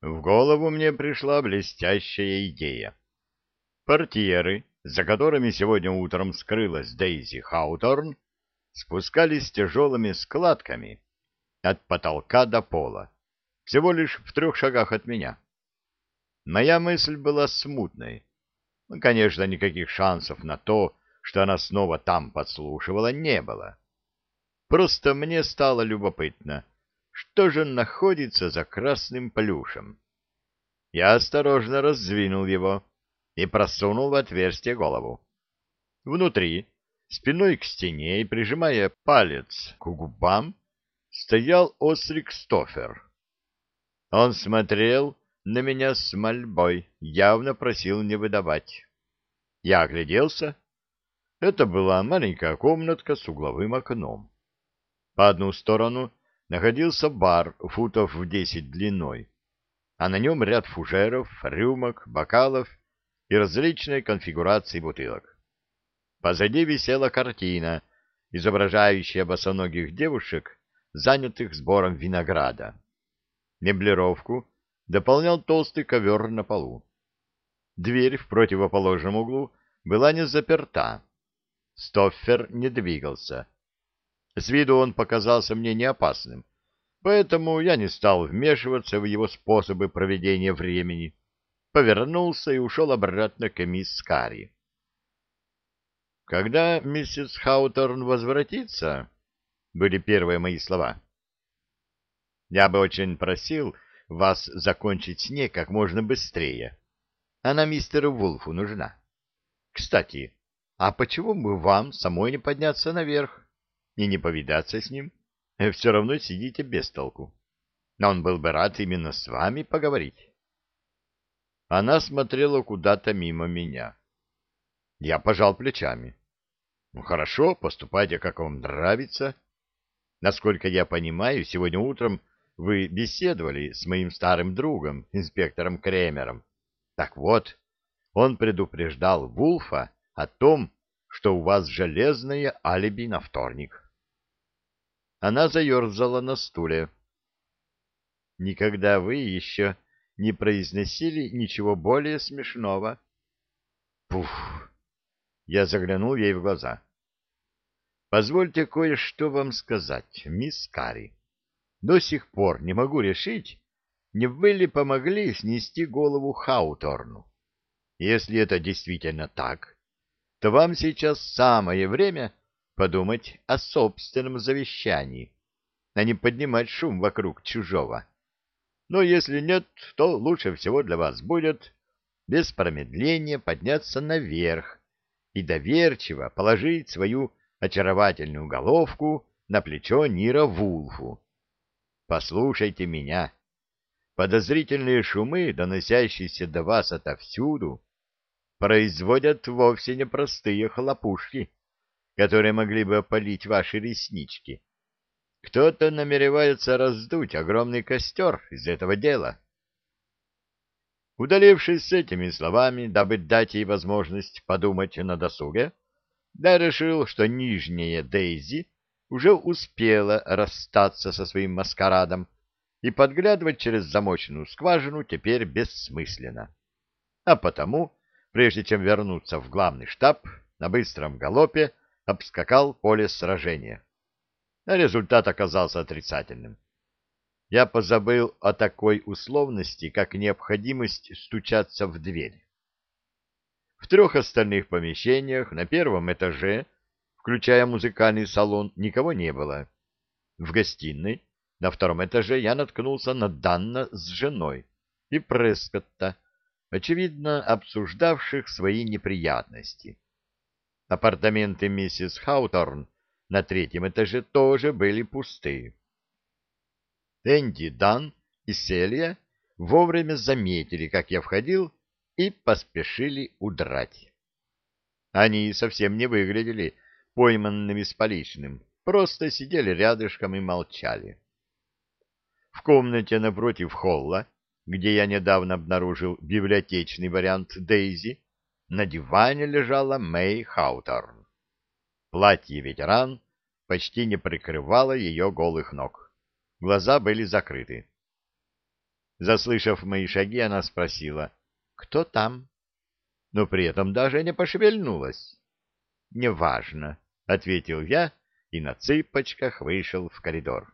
В голову мне пришла блестящая идея. Портьеры, за которыми сегодня утром скрылась Дейзи Хауторн, спускались тяжелыми складками от потолка до пола, всего лишь в 3 шагах от меня. Моя мысль была смутной. Конечно, никаких шансов на то, что она снова там подслушивала, не было. Просто мне стало любопытно, что же находится за красным плюшем. Я осторожно раздвинул его и просунул в отверстие голову. Внутри, спиной к стене и прижимая палец к губам, стоял Осрик Стофер. Он смотрел на меня с мольбой, явно просил не выдавать. Я огляделся. Это была маленькая комнатка с угловым окном. По одну сторону находился бар футов в 10 длиной, а на нем ряд фужеров, рюмок, бокалов и различной конфигурации бутылок. Позади висела картина, изображающая босоногих девушек, занятых сбором винограда. Меблировку дополнял толстый ковер на полу. Дверь в противоположном углу была не заперта. Стоффер не двигался. С виду он показался мне неопасным, поэтому я не стал вмешиваться в его способы проведения времени, повернулся и ушел обратно к мисс Карри. «Когда миссис Хауторн возвратится?» — были первые мои слова. «Я бы очень просил вас закончить с ней как можно быстрее. Она мистеру Вулфу нужна. Кстати, а почему бы вам самой не подняться наверх и не повидаться с ним? Все равно сидите без толку. Но он был бы рад именно с вами поговорить». Она смотрела куда-то мимо меня. Я пожал плечами. «Ну, хорошо, поступайте, как вам нравится. Насколько я понимаю, сегодня утром вы беседовали с моим старым другом, инспектором Кремером. Так вот, он предупреждал Вулфа о том, что у вас железное алиби на вторник». Она заерзала на стуле. «Никогда вы еще не произносили ничего более смешного». «Пуф!» Я заглянул ей в глаза. «Позвольте кое-что вам сказать, мисс Карри. До сих пор не могу решить, не вы ли помогли снести голову Хауторну. Если это действительно так, то вам сейчас самое время подумать о собственном завещании, а не поднимать шум вокруг чужого. Но если нет, то лучше всего для вас будет без промедления подняться наверх и доверчиво положить свою очаровательную головку на плечо Нира Вулфу. Послушайте меня. Подозрительные шумы, доносящиеся до вас отовсюду, производят вовсе непростые хлопушки, которые могли бы опалить ваши реснички. Кто-то намеревается раздуть огромный костер из этого дела. Удалившись с этими словами, дабы дать ей возможность подумать на досуге, я решил, что нижняя Дейзи уже успела расстаться со своим маскарадом, и подглядывать через замочную скважину теперь бессмысленно. А потому, прежде чем вернуться в главный штаб, на быстром галопе обскакал поле сражения. А результат оказался отрицательным. Я позабыл о такой условности, как необходимость стучаться в дверь. В 3 остальных помещениях на 1-м этаже, включая музыкальный салон, никого не было. В гостиной на 2-м этаже я наткнулся на Данна с женой и Прескотта, очевидно обсуждавших свои неприятности. Апартаменты миссис Хауторн на 3-м этаже тоже были пусты. Энди, Дан и Селия вовремя заметили, как я входил, и поспешили удрать. Они совсем не выглядели пойманными с поличным, просто сидели рядышком и молчали. В комнате напротив холла, где я недавно обнаружил библиотечный вариант Дейзи, на диване лежала Мэй Хауторн. Платье ветеран почти не прикрывало ее голых ног. Глаза были закрыты. Заслышав мои шаги, она спросила: «Кто там?» Но при этом даже не пошевельнулась. «Неважно», — ответил я и на цыпочках вышел в коридор.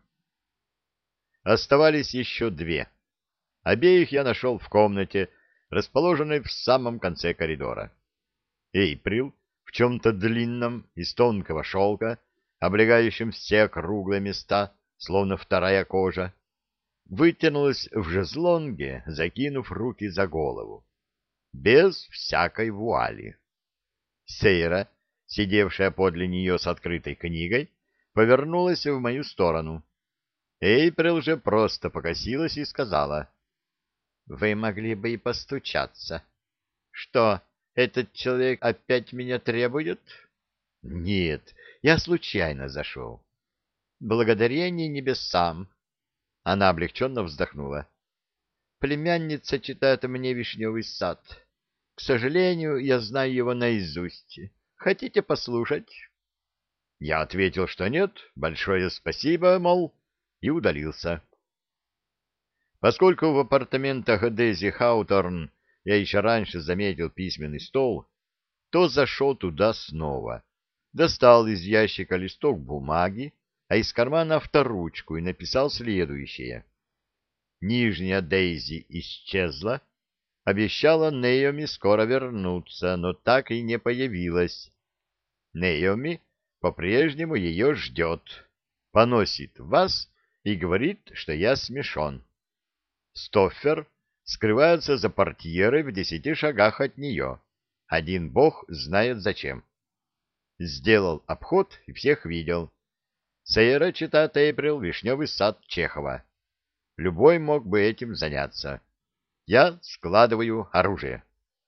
Оставались еще две. Обеих я нашел в комнате, расположенной в самом конце коридора. Эйприл в чем-то длинном, из тонкого шелка, облегающем все округлые места, словно вторая кожа, вытянулась в шезлонге, закинув руки за голову, без всякой вуали. Сейра, сидевшая подле нее с открытой книгой, повернулась в мою сторону. Эйприл же просто покосилась и сказала: «Вы могли бы и постучаться. Что, этот человек опять меня требует?» «Нет, я случайно зашел». «Благодарение небесам». Она облегченно вздохнула. «Племянница читает мне «Вишневый сад». К сожалению, я знаю его наизусть. Хотите послушать?» Я ответил, что нет, большое спасибо, мол, и удалился. Поскольку в апартаментах Дейзи Хауторн я еще раньше заметил письменный стол, то зашел туда снова, достал из ящика листок бумаги, а из кармана авторучку и написал следующее. Нижняя Дейзи исчезла, обещала Наоми скоро вернуться, но так и не появилась. Наоми по-прежнему ее ждет, поносит вас и говорит, что я смешон. Стоффер скрывается за портьерой в 10 шагах от нее. Один бог знает зачем. Сделал обход и всех видел. Сейра читает Эйприл «Вишневый сад» Чехова. Любой мог бы этим заняться. Я складываю оружие.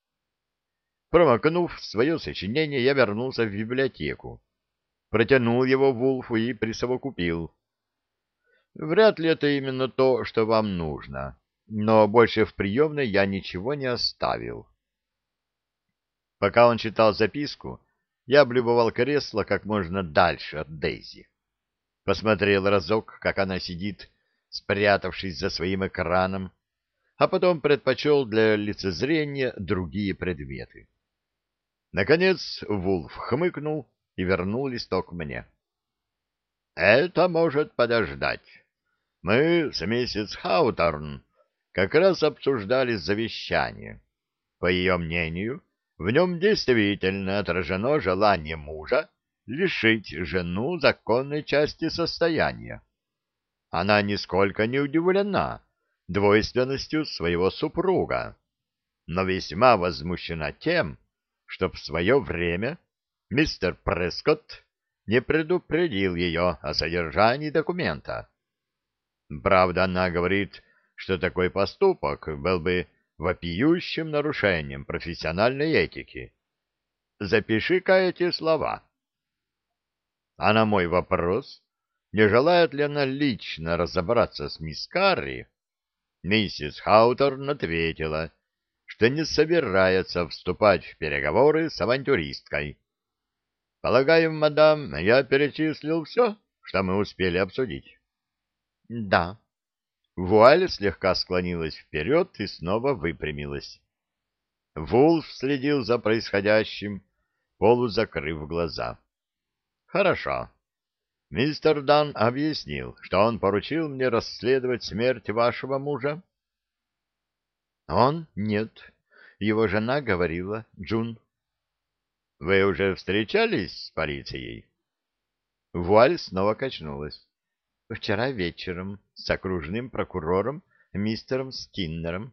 Промокнув свое сочинение, я вернулся в библиотеку. Протянул его Вулфу и присовокупил. Вряд ли это именно то, что вам нужно, но больше в приемной я ничего не оставил. Пока он читал записку, я облюбовал кресло как можно дальше от Дейзи. Посмотрел разок, как она сидит, спрятавшись за своим экраном, а потом предпочел для лицезрения другие предметы. Наконец Вулф хмыкнул и вернул листок мне. «Это может подождать. Мы с миссис Хауторн как раз обсуждали завещание. По ее мнению, в нем действительно отражено желание мужа лишить жену законной части состояния. Она нисколько не удивлена двойственностью своего супруга, но весьма возмущена тем, что в свое время мистер Прескотт не предупредил ее о содержании документа. Правда, она говорит, что такой поступок был бы вопиющим нарушением профессиональной этики. Запиши-ка эти слова. А на мой вопрос, не желает ли она лично разобраться с мисс Карри, миссис Хауторн ответила, что не собирается вступать в переговоры с авантюристкой. Полагаю, мадам, я перечислил все, что мы успели обсудить? — Да. Вуаль слегка склонилась вперед и снова выпрямилась. Вулф следил за происходящим, полузакрыв глаза. — Хорошо. Мистер Дан объяснил, что он поручил мне расследовать смерть вашего мужа? — Он? Нет. Его жена говорила, Джун. — Вы уже встречались с полицией? Вуаль снова качнулась. — Вчера вечером с окружным прокурором мистером Скиннером.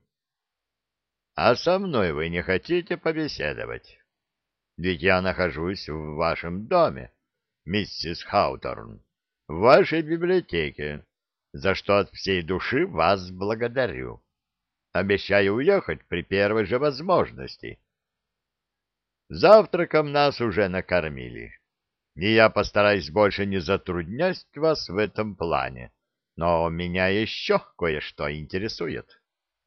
— А со мной вы не хотите побеседовать? Ведь я нахожусь в вашем доме, миссис Хауторн, в вашей библиотеке, за что от всей души вас благодарю. Обещаю уехать при первой же возможности. Завтраком нас уже накормили, и я постараюсь больше не затруднять вас в этом плане, но меня еще кое-что интересует.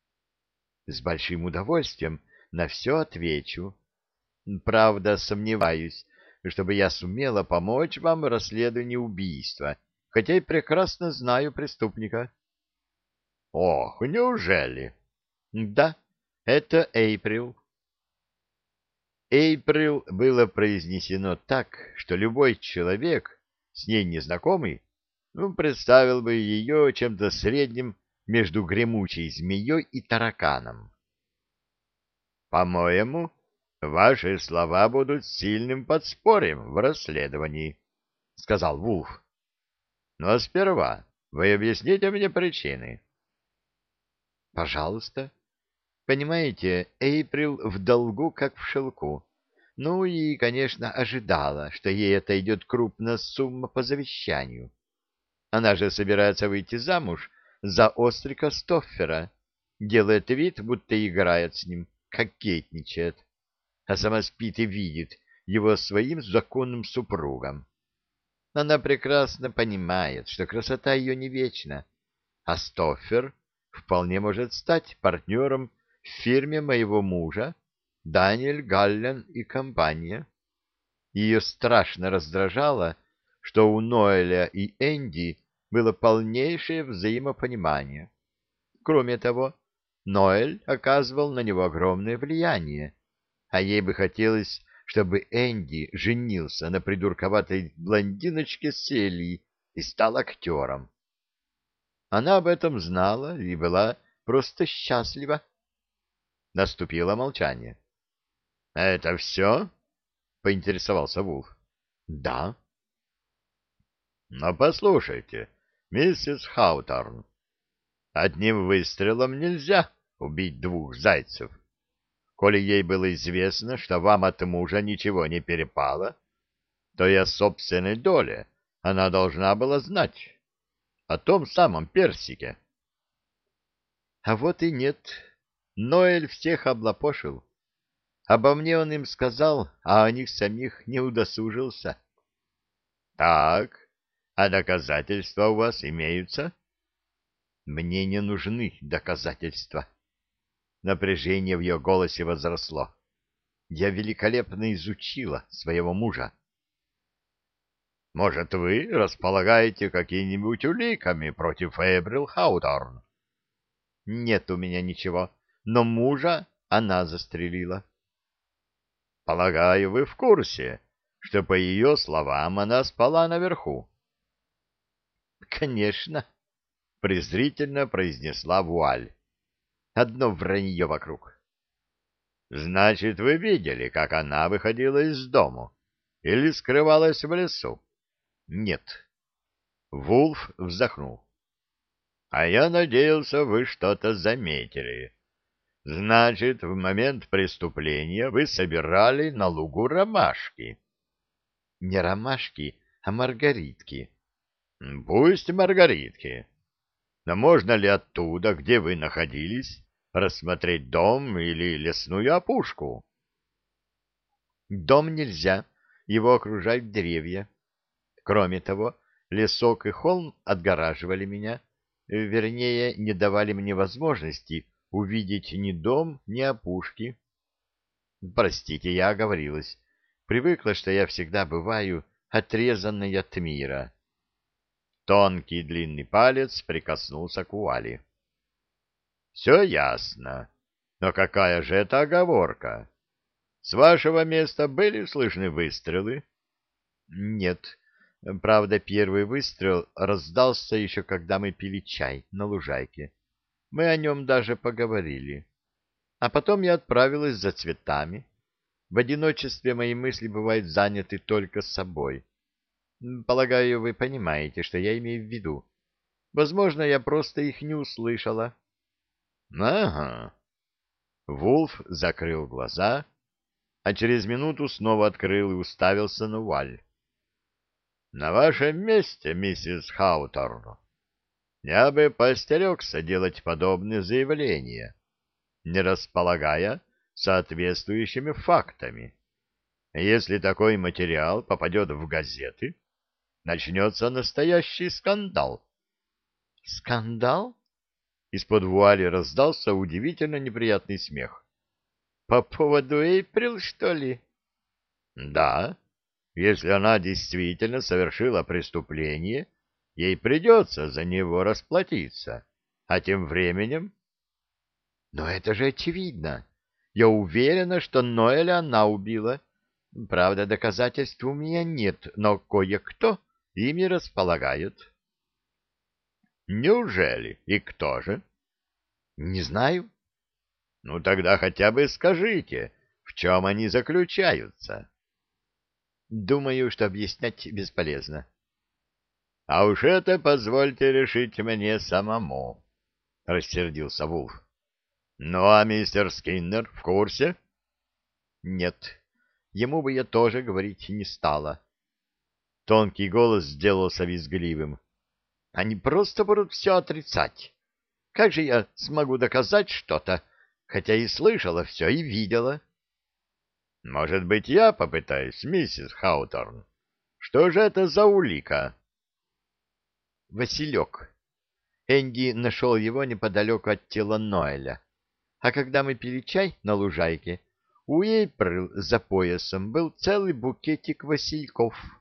С большим удовольствием на все отвечу. Правда, сомневаюсь, чтобы я сумела помочь вам в расследовании убийства, хотя и прекрасно знаю преступника. Ох, неужели? Да, это Эйприл. Эйприл было произнесено так, что любой человек, с ней незнакомый, представил бы ее чем-то средним между гремучей змеей и тараканом. По-моему, ваши слова будут сильным подспорьем в расследовании, — сказал Вулф. Но сперва вы объясните мне причины. Пожалуйста. Понимаете, Эйприл в долгу, как в шелку. Ну и, конечно, ожидала, что ей отойдет крупная сумма по завещанию. Она же собирается выйти замуж за Острика Стоффера, делает вид, будто играет с ним, кокетничает, а сама спит и видит его своим законным супругом. Она прекрасно понимает, что красота ее не вечна, а Стоффер вполне может стать партнером в фирме моего мужа, Даниэль Галлен и компания. Ее страшно раздражало, что у Ноэля и Энди было полнейшее взаимопонимание. Кроме того, Ноэль оказывал на него огромное влияние, а ей бы хотелось, чтобы Энди женился на придурковатой блондиночке Селии и стал актером. Она об этом знала и была просто счастлива. Наступило молчание. — Это все? — поинтересовался Вулф. — Да. — Но послушайте, миссис Хауторн, одним выстрелом нельзя убить двух зайцев. Коли ей было известно, что вам от мужа ничего не перепало, то и о собственной доле она должна была знать. О том самом персике. А вот и нет. Ноэль всех облапошил. Обо мне он им сказал, а о них самих не удосужился. — Так, а доказательства у вас имеются? — Мне не нужны доказательства. Напряжение в ее голосе возросло. Я великолепно изучила своего мужа. — Может, вы располагаете какими-нибудь уликами против Эйприл Хауторн? — Нет у меня ничего, но мужа она застрелила. — Полагаю, вы в курсе, что, по ее словам, она спала наверху? — Конечно, — презрительно произнесла Вуаль. Одно вранье вокруг. — Значит, вы видели, как она выходила из дому или скрывалась в лесу? — Нет. Вулф вздохнул. — А я надеялся, вы что-то заметили. Значит, в момент преступления вы собирали на лугу ромашки. — Не ромашки, а маргаритки. — Пусть маргаритки. Но можно ли оттуда, где вы находились, рассмотреть дом или лесную опушку? Дом нельзя, его окружают деревья. Кроме того, лесок и холм отгораживали меня, вернее, не давали мне возможности увидеть ни дом, ни опушки. Простите, я оговорилась. Привыкла, что я всегда бываю отрезанной от мира. Тонкий длинный палец прикоснулся к вуали. — Все ясно. Но какая же это оговорка? С вашего места были слышны выстрелы? — Нет. Правда, первый выстрел раздался еще, когда мы пили чай на лужайке. Мы о нем даже поговорили. А потом я отправилась за цветами. В одиночестве мои мысли бывают заняты только собой. Полагаю, вы понимаете, что я имею в виду. Возможно, я просто их не услышала. — Ага. Вулф закрыл глаза, а через минуту снова открыл и уставился на вуаль. — На вашем месте, миссис Хауторн, я бы поостерегся делать подобные заявления, не располагая соответствующими фактами. Если такой материал попадет в газеты, начнется настоящий скандал. — Скандал? Из-под вуали раздался удивительно неприятный смех. — По поводу Эйприл, что ли? — Да, если она действительно совершила преступление, ей придется за него расплатиться. А тем временем... Но это же очевидно. Я уверена, что Ноэля она убила. Правда, доказательств у меня нет, но кое-кто ими располагает. Неужели? И кто же? Не знаю. Ну тогда хотя бы скажите, в чем они заключаются. Думаю, что объяснять бесполезно. А уж это позвольте решить мне самому, — рассердился Вулф. Ну а мистер Скиннер в курсе? Нет, ему бы я тоже говорить не стала. Тонкий голос сделался визгливым. Они просто будут все отрицать. Как же я смогу доказать что-то, хотя и слышала все и видела? Может быть, я попытаюсь, миссис Хауторн? Что же это за улика? Василек. Энди нашел его неподалеку от тела Ноэля. А когда мы пили чай на лужайке, у Эйприл за поясом был целый букетик васильков.